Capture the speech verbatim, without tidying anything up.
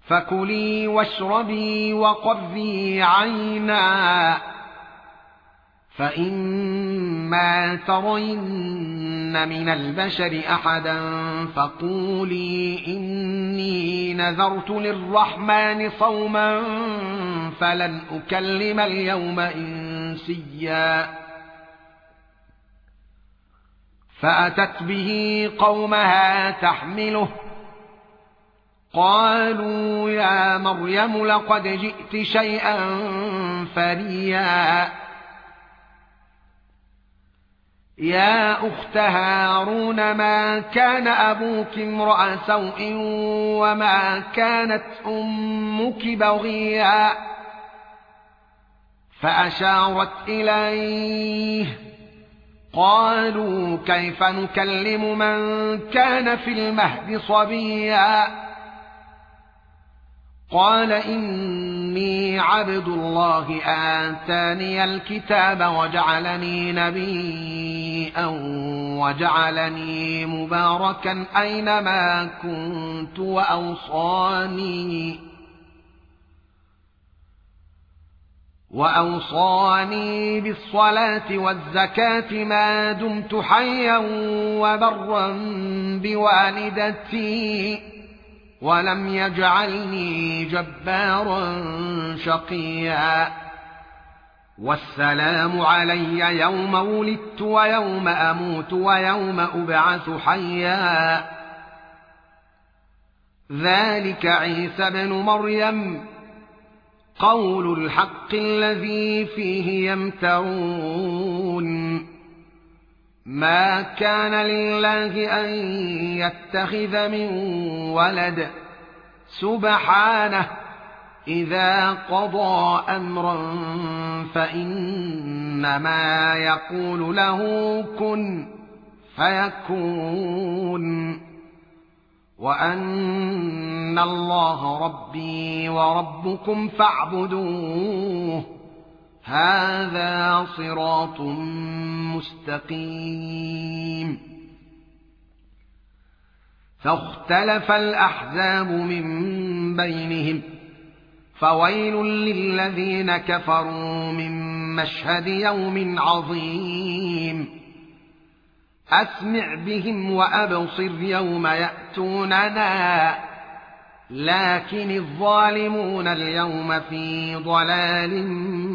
فكلي واشربي وقري عينا فإما ترين من البشر أحدا فقولي إني نذرت للرحمن صوما فلن أكلم اليوم إنسيا فأتت به قومها تحمله قالوا يا مريم لقد جئت شيئا فريا يا أخت هارون ما كان أبوك امرأ سوء وما كانت أمك بغيا فأشارت إليه قالوا كيف نكلم من كان في المهد صبيا قال إني عبد الله آتاني الكتاب وجعلني نبيا وجعلني مباركا أينما كنت وأوصاني وأوصاني بالصلاة والزكاة ما دمت حيا وبرا بوالدتي ولم يجعلني جبارا شقيا والسلام علي يوم ولدت ويوم أموت ويوم أبعث حيا ذلك عيسى ابن مريم قول الحق الذي فيه يمترون ما كان لله أن يتخذ من ولد سبحانه إذا قضى أمرا فإنما يقول له كن فيكون وأن الله ربي وربكم فاعبدوه هذا صراط مستقيم فاختلف الأحزاب من بينهم فويل للذين كفروا من مشهد يوم عظيم أسمع بهم وأبصر يوم يأتوننا لكن الظالمون اليوم في ضلال